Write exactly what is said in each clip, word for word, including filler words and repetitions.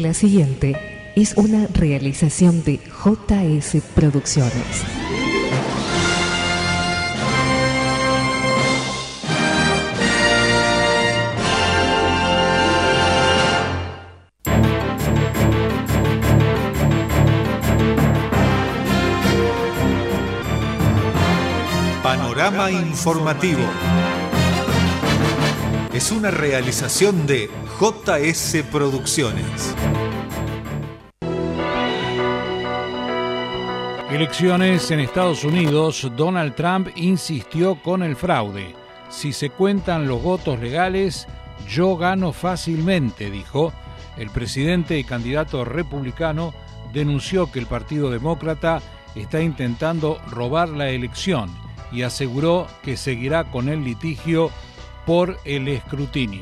La siguiente es una realización de J S Producciones. Panorama Informativo. Es una realización de J S Producciones. Elecciones en Estados Unidos. Donald Trump insistió con el fraude. Si se cuentan los votos legales, yo gano fácilmente, dijo. El presidente y candidato republicano denunció que el Partido Demócrata está intentando robar la elección y aseguró que seguirá con el litigio por el escrutinio.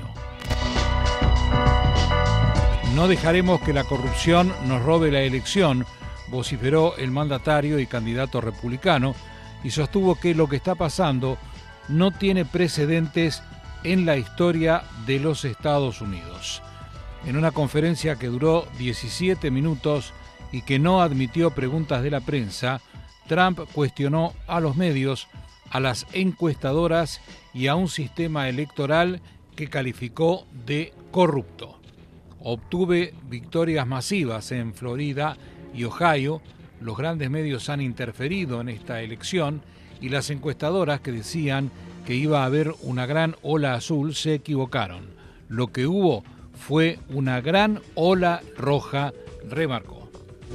No dejaremos que la corrupción nos robe la elección, vociferó el mandatario y candidato republicano, y sostuvo que lo que está pasando no tiene precedentes en la historia de los Estados Unidos. En una conferencia que duró diecisiete minutos y que no admitió preguntas de la prensa, Trump cuestionó a los medios, a las encuestadoras y a un sistema electoral que calificó de corrupto. Obtuve victorias masivas en Florida y Ohio. Los grandes medios han interferido en esta elección y las encuestadoras que decían que iba a haber una gran ola azul se equivocaron. Lo que hubo fue una gran ola roja, remarcó.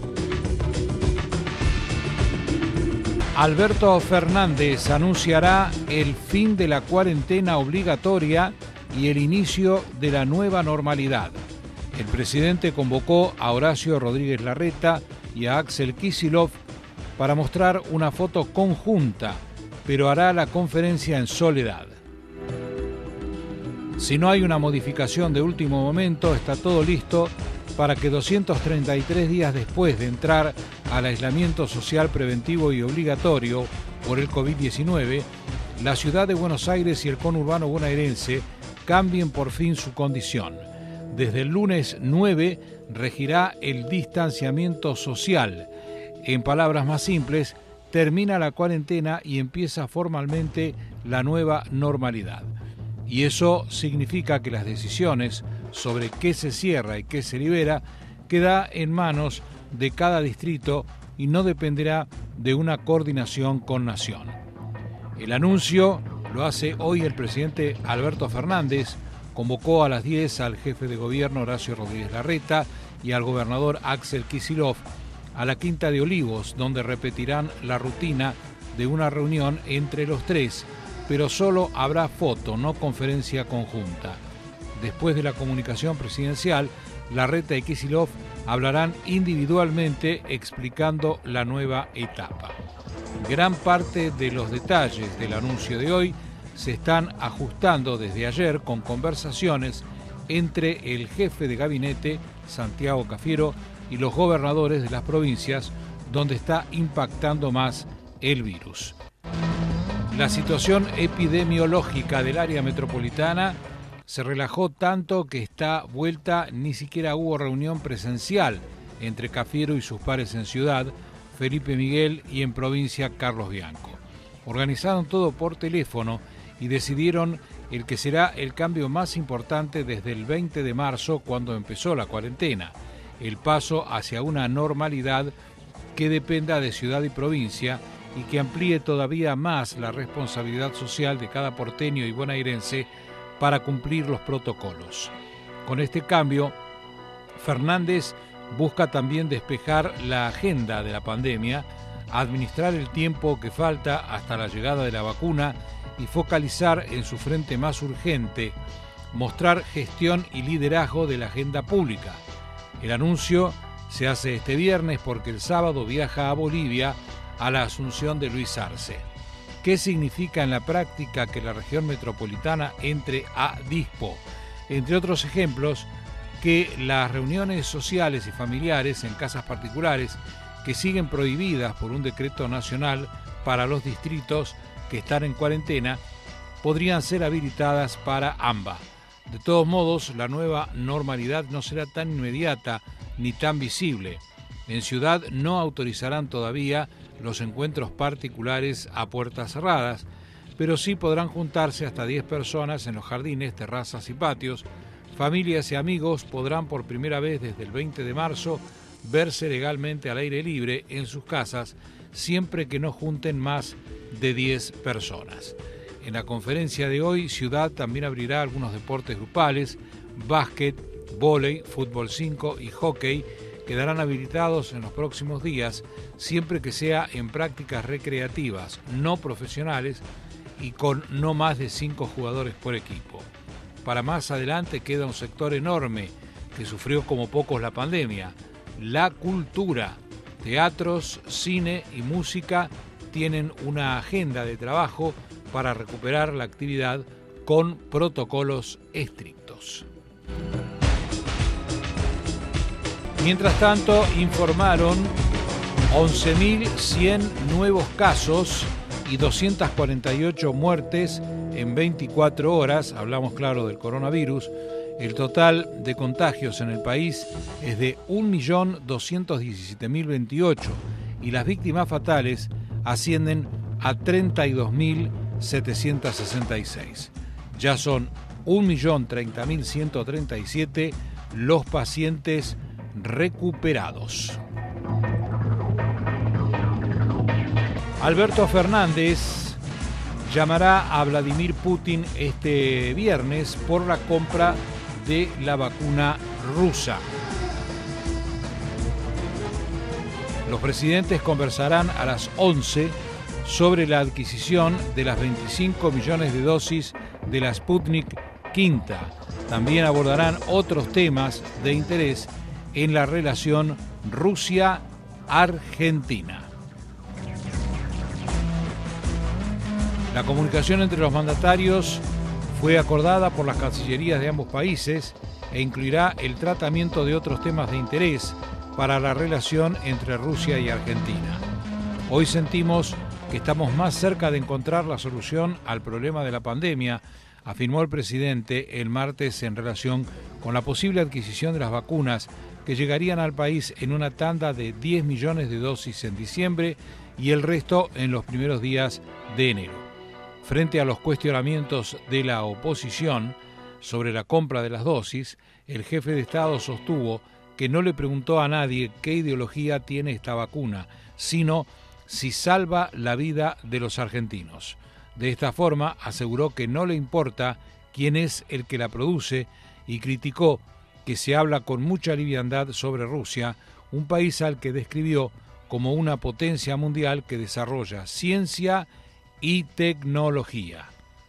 Alberto Fernández anunciará el fin de la cuarentena obligatoria y el inicio de la nueva normalidad. El presidente convocó a Horacio Rodríguez Larreta y a Axel Kicillof para mostrar una foto conjunta, pero hará la conferencia en soledad. Si no hay una modificación de último momento, está todo listo para que doscientos treinta y tres días después de entrar al aislamiento social preventivo y obligatorio por el covid diecinueve, la ciudad de Buenos Aires y el conurbano bonaerense cambien por fin su condición. Desde el lunes nueve regirá el distanciamiento social. En palabras más simples, termina la cuarentena y empieza formalmente la nueva normalidad. Y eso significa que las decisiones sobre qué se cierra y qué se libera queda en manos de cada distrito y no dependerá de una coordinación con Nación. El anuncio lo hace hoy el presidente Alberto Fernández. Convocó a las diez al jefe de gobierno Horacio Rodríguez Larreta y al gobernador Axel Kicillof a la Quinta de Olivos, donde repetirán la rutina de una reunión entre los tres, pero solo habrá foto, no conferencia conjunta. Después de la comunicación presidencial, Larreta y Kicillof hablarán individualmente explicando la nueva etapa. Gran parte de los detalles del anuncio de hoy se están ajustando desde ayer con conversaciones entre el jefe de gabinete, Santiago Cafiero, y los gobernadores de las provincias donde está impactando más el virus. La situación epidemiológica del área metropolitana se relajó tanto que esta vuelta ni siquiera hubo reunión presencial entre Cafiero y sus pares en Ciudad, Felipe Miguel, y en provincia Carlos Bianco. Organizaron todo por teléfono y decidieron el que será el cambio más importante desde el veinte de marzo, cuando empezó la cuarentena, el paso hacia una normalidad que dependa de ciudad y provincia y que amplíe todavía más la responsabilidad social de cada porteño y bonaerense para cumplir los protocolos. Con este cambio, Fernández busca también despejar la agenda de la pandemia, administrar el tiempo que falta hasta la llegada de la vacuna y focalizar en su frente más urgente, mostrar gestión y liderazgo de la agenda pública. El anuncio se hace este viernes porque el sábado viaja a Bolivia a la asunción de Luis Arce. ¿Qué significa en la práctica que la región metropolitana entre a dispo? Entre otros ejemplos, que las reuniones sociales y familiares en casas particulares, que siguen prohibidas por un decreto nacional para los distritos que están en cuarentena, podrían ser habilitadas para A M B A. De todos modos, la nueva normalidad no será tan inmediata ni tan visible. En Ciudad no autorizarán todavía los encuentros particulares a puertas cerradas, pero sí podrán juntarse hasta diez personas en los jardines, terrazas y patios. Familias y amigos podrán por primera vez desde el veinte de marzo verse legalmente al aire libre en sus casas, siempre que no junten más de diez personas. En la conferencia de hoy, Ciudad también abrirá algunos deportes grupales, básquet, vóley, fútbol cinco y hockey, quedarán habilitados en los próximos días, siempre que sea en prácticas recreativas, no profesionales y con no más de cinco jugadores por equipo. Para más adelante queda un sector enorme que sufrió como pocos la pandemia, la cultura. Teatros, cine y música tienen una agenda de trabajo para recuperar la actividad con protocolos estrictos. Mientras tanto, informaron once mil cien nuevos casos y doscientas cuarenta y ocho muertes en veinticuatro horas, hablamos claro del coronavirus. El total de contagios en el país es de un millón doscientos diecisiete mil veintiocho y las víctimas fatales ascienden a treinta y dos mil setecientos sesenta y seis. Ya son un millón treinta mil ciento treinta y siete los pacientes recuperados. Alberto Fernández llamará a Vladimir Putin este viernes por la compra de la vacuna rusa. Los presidentes conversarán a las once sobre la adquisición de las veinticinco millones de dosis de la Sputnik V. También abordarán otros temas de interés en la relación Rusia-Argentina. La comunicación entre los mandatarios fue acordada por las cancillerías de ambos países e incluirá el tratamiento de otros temas de interés para la relación entre Rusia y Argentina. Hoy sentimos que estamos más cerca de encontrar la solución al problema de la pandemia, afirmó el presidente el martes en relación con la posible adquisición de las vacunas que llegarían al país en una tanda de diez millones de dosis en diciembre y el resto en los primeros días de enero. Frente a los cuestionamientos de la oposición sobre la compra de las dosis, el jefe de Estado sostuvo que no le preguntó a nadie qué ideología tiene esta vacuna, sino si salva la vida de los argentinos. De esta forma, aseguró que no le importa quién es el que la produce y criticó que se habla con mucha liviandad sobre Rusia, un país al que describió como una potencia mundial que desarrolla ciencia y tecnología.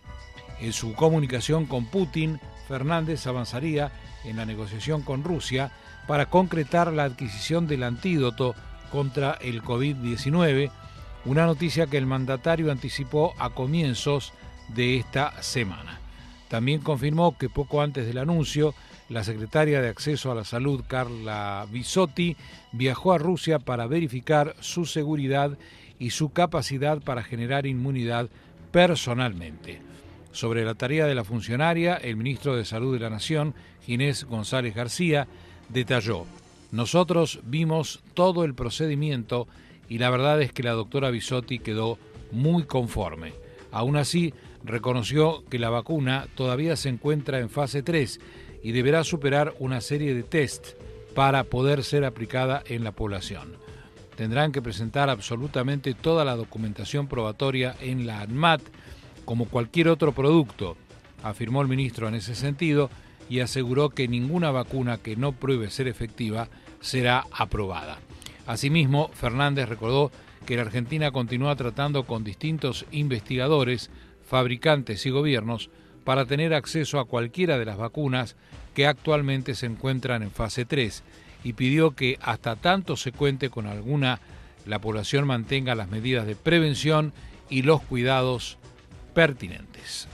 En su comunicación con Putin, Fernández avanzaría en la negociación con Rusia para concretar la adquisición del antídoto contra el covid diecinueve, una noticia que el mandatario anticipó a comienzos de esta semana. También confirmó que poco antes del anuncio, la secretaria de Acceso a la Salud, Carla Bisotti, viajó a Rusia para verificar su seguridad y su capacidad para generar inmunidad personalmente. Sobre la tarea de la funcionaria, el ministro de Salud de la Nación, Ginés González García, detalló: nosotros vimos todo el procedimiento y la verdad es que la doctora Bisotti quedó muy conforme. Aún así, reconoció que la vacuna todavía se encuentra en fase tres y deberá superar una serie de test para poder ser aplicada en la población. Tendrán que presentar absolutamente toda la documentación probatoria en la ANMAT, como cualquier otro producto, afirmó el ministro en ese sentido, y aseguró que ninguna vacuna que no pruebe ser efectiva será aprobada. Asimismo, Fernández recordó que la Argentina continúa tratando con distintos investigadores, fabricantes y gobiernos para tener acceso a cualquiera de las vacunas que actualmente se encuentran en fase tres, y pidió que hasta tanto se cuente con alguna, la población mantenga las medidas de prevención y los cuidados pertinentes.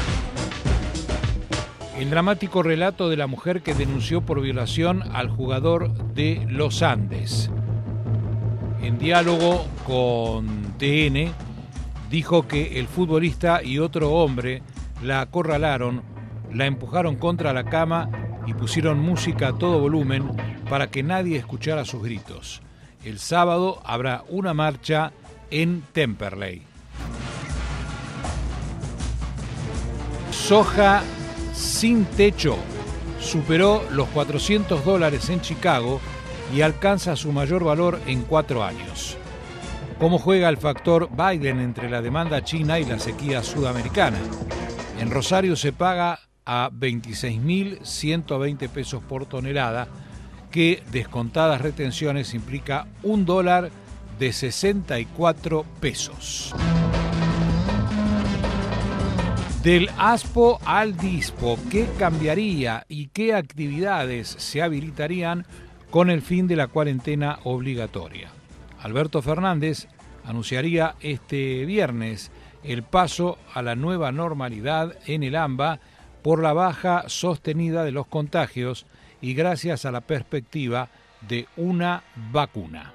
El dramático relato de la mujer que denunció por violación al jugador de los Andes. En diálogo con T N, dijo que el futbolista y otro hombre la acorralaron, la empujaron contra la cama y pusieron música a todo volumen para que nadie escuchara sus gritos. El sábado habrá una marcha en Temperley. Soja sin techo superó los cuatrocientos dólares en Chicago y alcanza su mayor valor en cuatro años. ¿Cómo juega el factor Biden entre la demanda china y la sequía sudamericana? En Rosario se paga a veintiséis mil ciento veinte pesos por tonelada, que descontadas retenciones implica un dólar de sesenta y cuatro pesos. Del ASPO al DISPO, ¿qué cambiaría y qué actividades se habilitarían con el fin de la cuarentena obligatoria? Alberto Fernández anunciaría este viernes el paso a la nueva normalidad en el AMBA por la baja sostenida de los contagios y gracias a la perspectiva de una vacuna.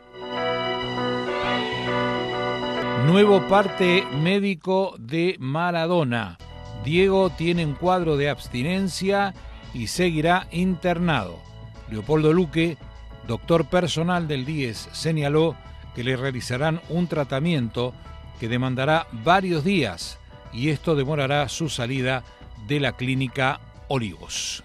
Nuevo parte médico de Maradona. Diego tiene un cuadro de abstinencia y seguirá internado. Leopoldo Luque, doctor personal del D I E S, señaló que le realizarán un tratamiento que demandará varios días y esto demorará su salida de la clínica Olivos.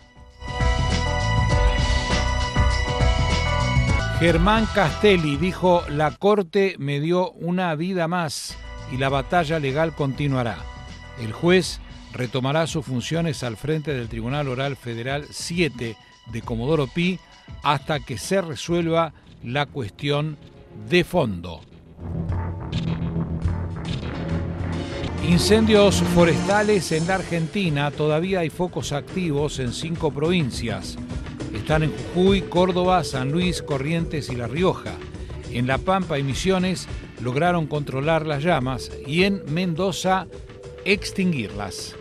Germán Castelli dijo: la Corte me dio una vida más y la batalla legal continuará. El juez retomará sus funciones al frente del Tribunal Oral Federal siete de Comodoro Pi hasta que se resuelva la cuestión de fondo. Incendios forestales en la Argentina. Todavía hay focos activos en cinco provincias. Están en Jujuy, Córdoba, San Luis, Corrientes y La Rioja. En La Pampa y Misiones lograron controlar las llamas y en Mendoza extinguirlas.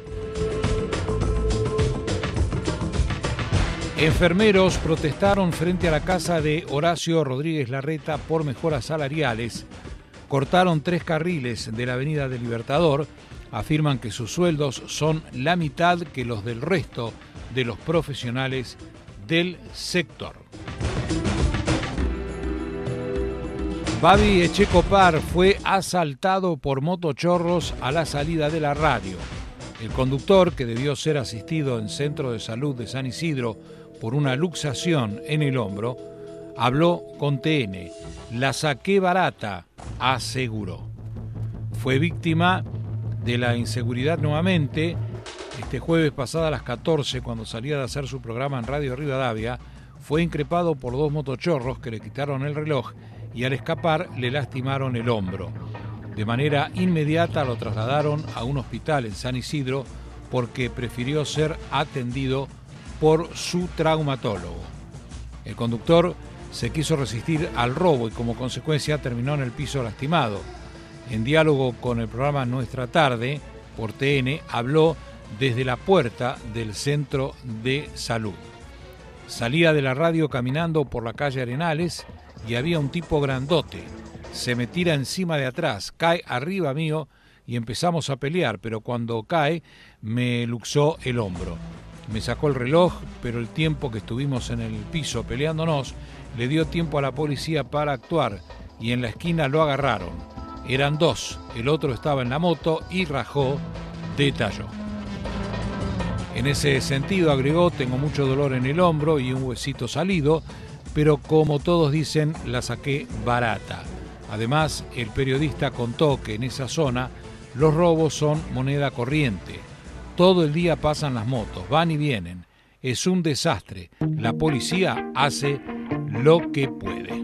Enfermeros protestaron frente a la casa de Horacio Rodríguez Larreta por mejoras salariales. Cortaron tres carriles de la Avenida del Libertador. Afirman que sus sueldos son la mitad que los del resto de los profesionales del sector. Babi Echecopar fue asaltado por motochorros a la salida de la radio. El conductor, que debió ser asistido en Centro de Salud de San Isidro por una luxación en el hombro, habló con T N. La saqué barata, aseguró. Fue víctima de la inseguridad nuevamente. Este jueves pasado a las catorce, cuando salía de hacer su programa en Radio Rivadavia, fue increpado por dos motochorros que le quitaron el reloj y al escapar le lastimaron el hombro. De manera inmediata lo trasladaron a un hospital en San Isidro porque prefirió ser atendido por su traumatólogo. El conductor se quiso resistir al robo y como consecuencia terminó en el piso lastimado. En diálogo con el programa Nuestra Tarde, por T N, habló desde la puerta del centro de salud. Salía de la radio caminando por la calle Arenales y había un tipo grandote. Se me tira encima de atrás, cae arriba mío y empezamos a pelear, pero cuando cae me luxó el hombro. Me sacó el reloj, pero el tiempo que estuvimos en el piso peleándonos le dio tiempo a la policía para actuar y en la esquina lo agarraron. Eran dos, el otro estaba en la moto y rajó, detalló. En ese sentido, agregó, tengo mucho dolor en el hombro y un huesito salido, pero como todos dicen, la saqué barata. Además, el periodista contó que en esa zona los robos son moneda corriente. Todo el día pasan las motos, van y vienen. Es un desastre. La policía hace lo que puede.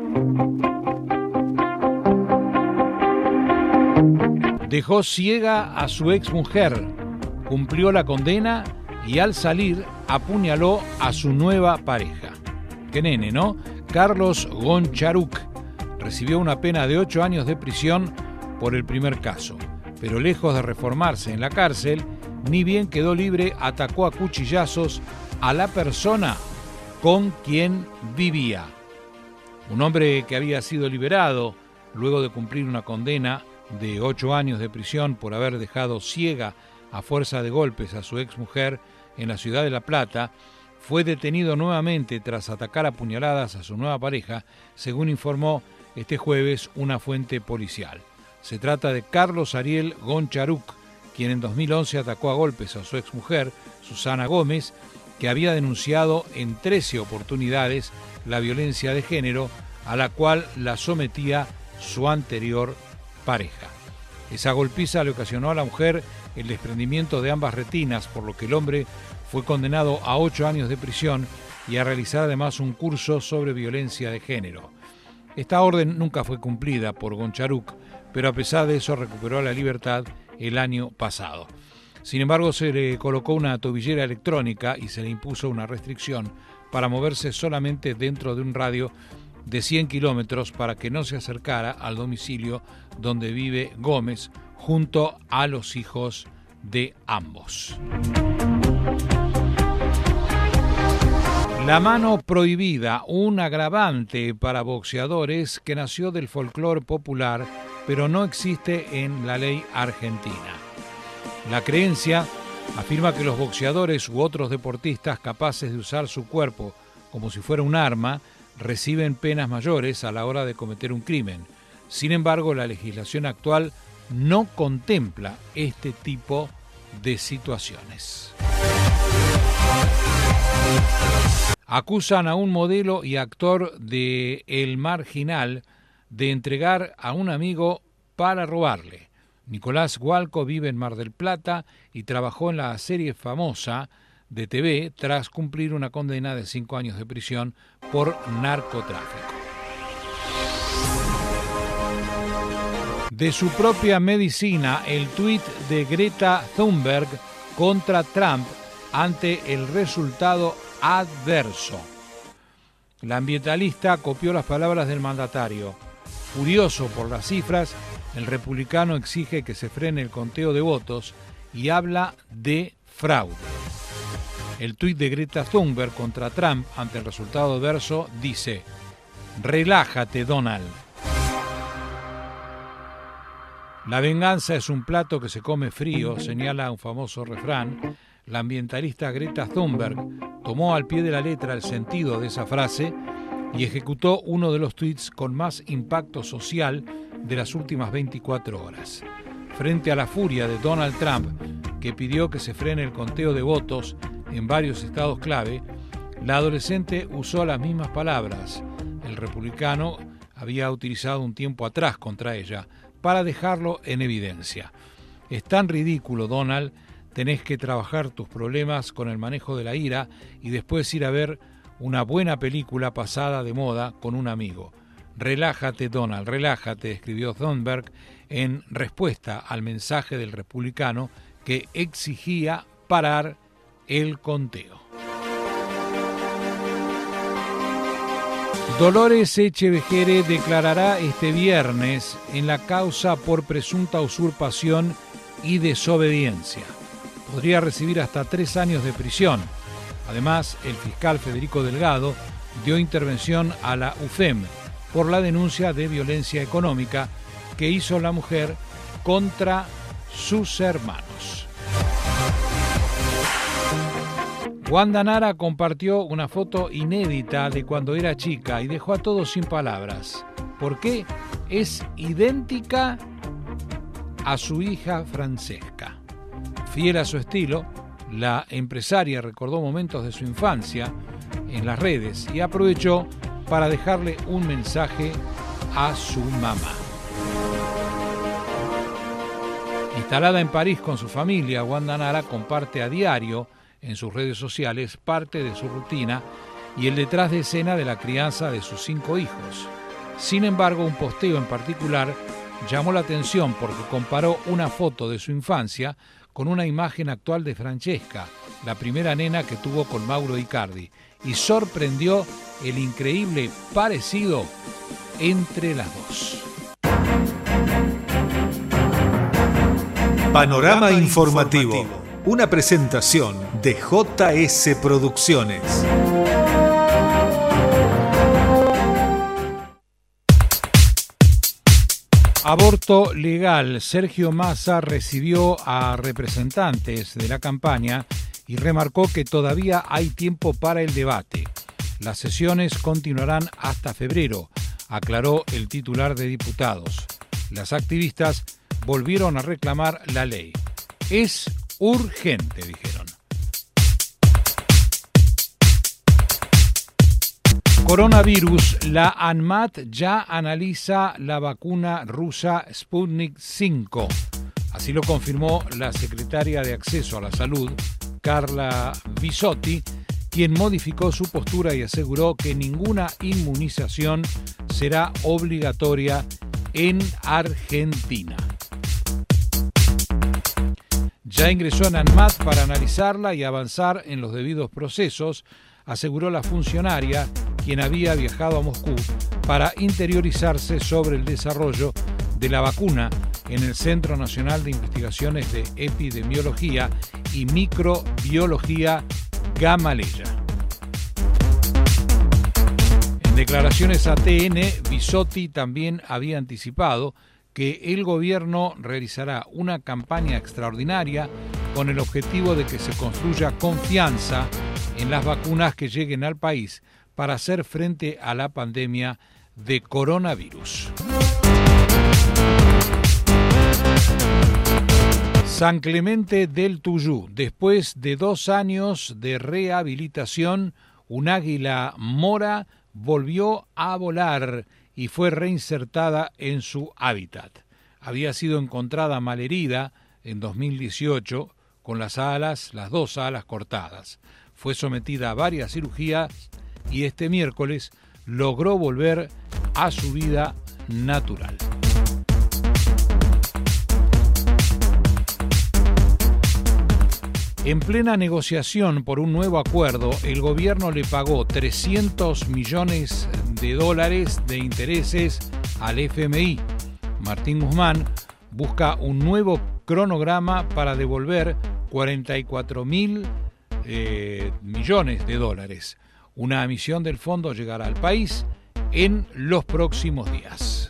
Dejó ciega a su exmujer, cumplió la condena y al salir apuñaló a su nueva pareja. Qué nene, ¿no? Carlos Goncharuc recibió una pena de ocho años de prisión por el primer caso, pero lejos de reformarse en la cárcel, ni bien quedó libre, atacó a cuchillazos a la persona con quien vivía. Un hombre que había sido liberado luego de cumplir una condena de ocho años de prisión por haber dejado ciega a fuerza de golpes a su exmujer en la ciudad de La Plata, fue detenido nuevamente tras atacar a puñaladas a su nueva pareja, según informó este jueves una fuente policial. Se trata de Carlos Ariel Goncharuk, quien en dos mil once atacó a golpes a su exmujer, Susana Gómez, que había denunciado en trece oportunidades la violencia de género a la cual la sometía su anterior pareja. Esa golpiza le ocasionó a la mujer el desprendimiento de ambas retinas, por lo que el hombre fue condenado a ocho años de prisión y a realizar además un curso sobre violencia de género. Esta orden nunca fue cumplida por Goncharuk, pero a pesar de eso recuperó la libertad el año pasado. Sin embargo, se le colocó una tobillera electrónica y se le impuso una restricción para moverse solamente dentro de un radio de cien kilómetros para que no se acercara al domicilio donde vive Gómez junto a los hijos de ambos. La mano prohibida, un agravante para boxeadores que nació del folclore popular, pero no existe en la ley argentina. La creencia afirma que los boxeadores u otros deportistas capaces de usar su cuerpo como si fuera un arma reciben penas mayores a la hora de cometer un crimen. Sin embargo, la legislación actual no contempla este tipo de situaciones. Acusan a un modelo y actor de El Marginal de entregar a un amigo para robarle. Nicolás Gualco vive en Mar del Plata y trabajó en la serie famosa de T V tras cumplir una condena de cinco años de prisión por narcotráfico. De su propia medicina, el tuit de Greta Thunberg contra Trump ante el resultado adverso. La ambientalista copió las palabras del mandatario. Furioso por las cifras, el republicano exige que se frene el conteo de votos y habla de fraude. El tuit de Greta Thunberg contra Trump ante el resultado adverso dice: relájate, Donald. La venganza es un plato que se come frío, señala un famoso refrán. La ambientalista Greta Thunberg tomó al pie de la letra el sentido de esa frase y ejecutó uno de los tweets con más impacto social de las últimas veinticuatro horas. Frente a la furia de Donald Trump, que pidió que se frene el conteo de votos en varios estados clave, la adolescente usó las mismas palabras. El republicano había utilizado un tiempo atrás contra ella para dejarlo en evidencia. Es tan ridículo, Donald, tenés que trabajar tus problemas con el manejo de la ira y después ir a ver una buena película pasada de moda con un amigo. Relájate, Donald, relájate, escribió Thunberg en respuesta al mensaje del republicano que exigía parar el conteo. Dolores Echevejere declarará este viernes en la causa por presunta usurpación y desobediencia. Podría recibir hasta tres años de prisión. Además, el fiscal Federico Delgado dio intervención a la U F E M por la denuncia de violencia económica que hizo la mujer contra sus hermanos. Wanda Nara compartió una foto inédita de cuando era chica y dejó a todos sin palabras. ¿Por qué? Es idéntica a su hija Francesca. Fiel a su estilo, la empresaria recordó momentos de su infancia en las redes y aprovechó para dejarle un mensaje a su mamá. Instalada en París con su familia, Wanda Nara comparte a diario en sus redes sociales parte de su rutina y el detrás de escena de la crianza de sus cinco hijos. Sin embargo, un posteo en particular llamó la atención porque comparó una foto de su infancia con una imagen actual de Francesca, la primera nena que tuvo con Mauro Icardi, y sorprendió el increíble parecido entre las dos. Panorama informativo. Una presentación de J S Producciones. Aborto legal. Sergio Massa recibió a representantes de la campaña y remarcó que todavía hay tiempo para el debate. Las sesiones continuarán hasta febrero, aclaró el titular de diputados. Las activistas volvieron a reclamar la ley. Es urgente, dijeron. Coronavirus. La ANMAT ya analiza la vacuna rusa Sputnik cinco. Así lo confirmó la secretaria de Acceso a la Salud, Carla Bisotti, quien modificó su postura y aseguró que ninguna inmunización será obligatoria en Argentina. Ya ingresó en ANMAT para analizarla y avanzar en los debidos procesos, aseguró la funcionaria, quien había viajado a Moscú para interiorizarse sobre el desarrollo de la vacuna en el Centro Nacional de Investigaciones de Epidemiología y Microbiología Gamaleya. En declaraciones a T N, Bisotti también había anticipado que el gobierno realizará una campaña extraordinaria con el objetivo de que se construya confianza en las vacunas que lleguen al país para hacer frente a la pandemia de coronavirus. San Clemente del Tuyú. Después de dos años de rehabilitación, un águila mora volvió a volar y fue reinsertada en su hábitat. Había sido encontrada malherida en dos mil dieciocho con las alas, las dos alas cortadas. Fue sometida a varias cirugías y este miércoles logró volver a su vida natural. En plena negociación por un nuevo acuerdo, el gobierno le pagó trescientos millones de dólares de intereses al F M I. Martín Guzmán busca un nuevo cronograma para devolver cuarenta y cuatro mil eh, millones de dólares. Una emisión del fondo llegará al país en los próximos días.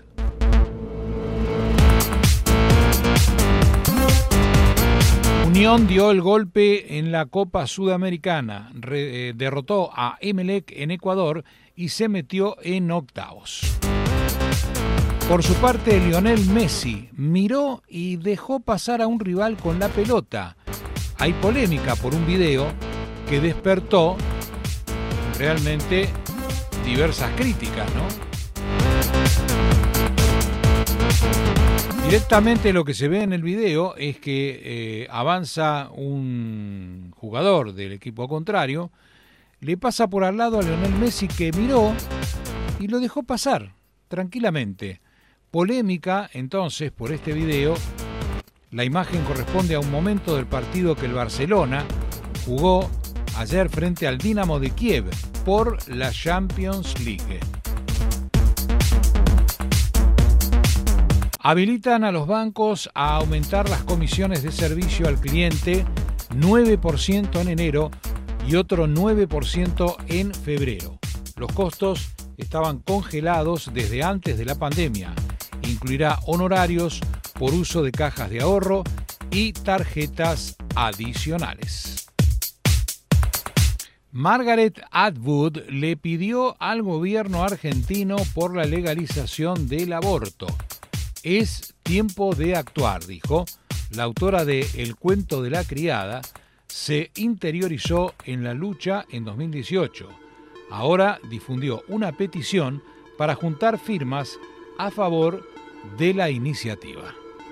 Unión dio el golpe en la Copa Sudamericana, Re, eh, derrotó a Emelec en Ecuador y se metió en octavos. Por su parte, Lionel Messi miró y dejó pasar a un rival con la pelota. Hay polémica por un video que despertó realmente diversas críticas, ¿no? Directamente lo que se ve en el video es que eh, avanza un jugador del equipo contrario, le pasa por al lado a Lionel Messi, que miró y lo dejó pasar tranquilamente. Polémica entonces por este video. La imagen corresponde a un momento del partido que el Barcelona jugó ayer frente al Dinamo de Kiev por la Champions League. Habilitan a los bancos a aumentar las comisiones de servicio al cliente nueve por ciento en enero y otro nueve por ciento en febrero. Los costos estaban congelados desde antes de la pandemia. Incluirá honorarios por uso de cajas de ahorro y tarjetas adicionales. Margaret Atwood le pidió al gobierno argentino por la legalización del aborto. Es tiempo de actuar, dijo. La autora de El cuento de la criada se interiorizó en la lucha en dos mil dieciocho. Ahora difundió una petición para juntar firmas a favor de la iniciativa.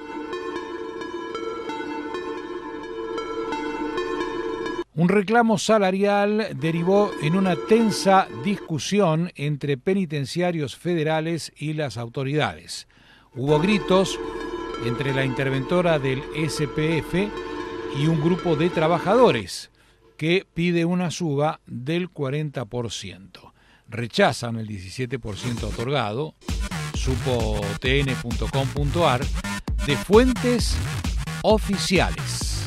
Un reclamo salarial derivó en una tensa discusión entre penitenciarios federales y las autoridades. Hubo gritos entre la interventora del S P F y un grupo de trabajadores que pide una suba del cuarenta por ciento. Rechazan el diecisiete por ciento otorgado, supo T N punto com punto a r, de fuentes oficiales.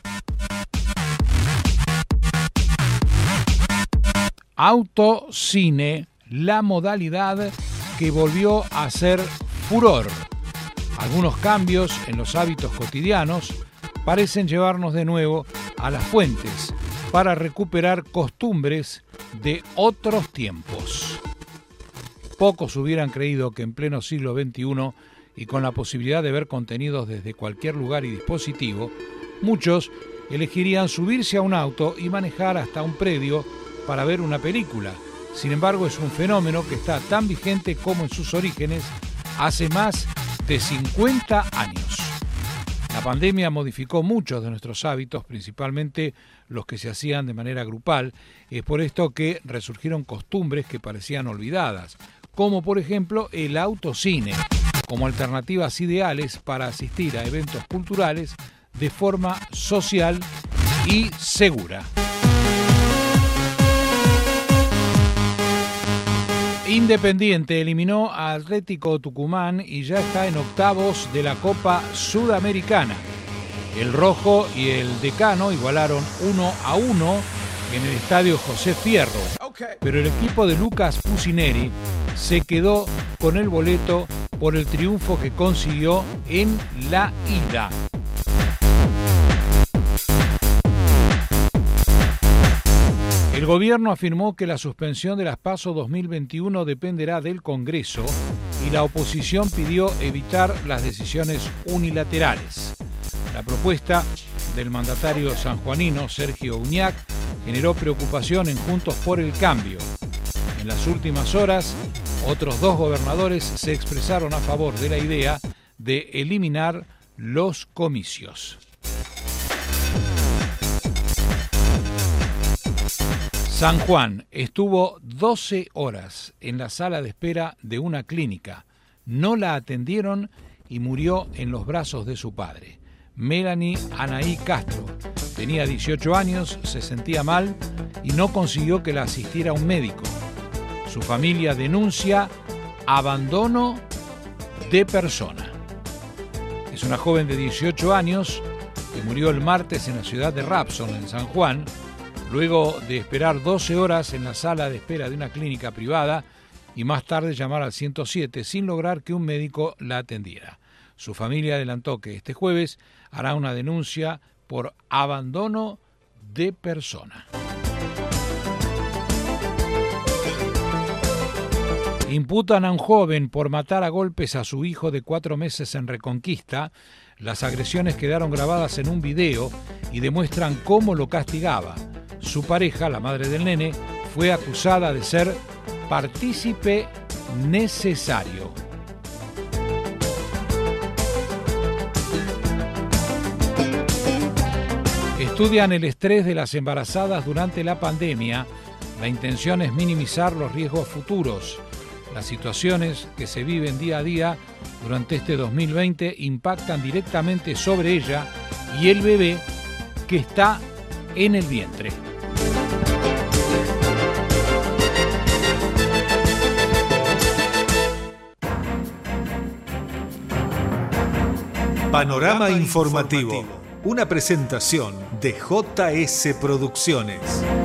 Autocine, la modalidad que volvió a ser furor. Algunos cambios en los hábitos cotidianos parecen llevarnos de nuevo a las fuentes para recuperar costumbres de otros tiempos. Pocos hubieran creído que en pleno siglo veintiuno y con la posibilidad de ver contenidos desde cualquier lugar y dispositivo, muchos elegirían subirse a un auto y manejar hasta un predio para ver una película. Sin embargo, es un fenómeno que está tan vigente como en sus orígenes hace más de cincuenta años. La pandemia modificó muchos de nuestros hábitos, principalmente los que se hacían de manera grupal. Es por esto que resurgieron costumbres que parecían olvidadas, como por ejemplo el autocine, como alternativas ideales para asistir a eventos culturales de forma social y segura. Independiente eliminó a Atlético Tucumán y ya está en octavos de la Copa Sudamericana. El Rojo y el Decano igualaron uno a uno en el estadio José Fierro, pero el equipo de Lucas Pusineri se quedó con el boleto por el triunfo que consiguió en la ida. El gobierno afirmó que la suspensión de las PASO dos mil veintiuno dependerá del Congreso y la oposición pidió evitar las decisiones unilaterales. La propuesta del mandatario sanjuanino Sergio Uñac generó preocupación en Juntos por el Cambio. En las últimas horas, otros dos gobernadores se expresaron a favor de la idea de eliminar los comicios. San Juan estuvo doce horas en la sala de espera de una clínica. No la atendieron y murió en los brazos de su padre. Melanie Anaí Castro tenía dieciocho años, se sentía mal y no consiguió que la asistiera un médico. Su familia denuncia abandono de persona. Es una joven de dieciocho años que murió el martes en la ciudad de Rapson, en San Juan, luego de esperar doce horas en la sala de espera de una clínica privada y más tarde llamar al ciento siete sin lograr que un médico la atendiera. Su familia adelantó que este jueves hará una denuncia por abandono de persona. Imputan a un joven por matar a golpes a su hijo de cuatro meses en Reconquista. Las agresiones quedaron grabadas en un video y demuestran cómo lo castigaba. Su pareja, la madre del nene, fue acusada de ser partícipe necesario. Estudian el estrés de las embarazadas durante la pandemia. La intención es minimizar los riesgos futuros. Las situaciones que se viven día a día durante este dos mil veinte impactan directamente sobre ella y el bebé que está en el vientre. Panorama Informativo, una presentación de J S Producciones.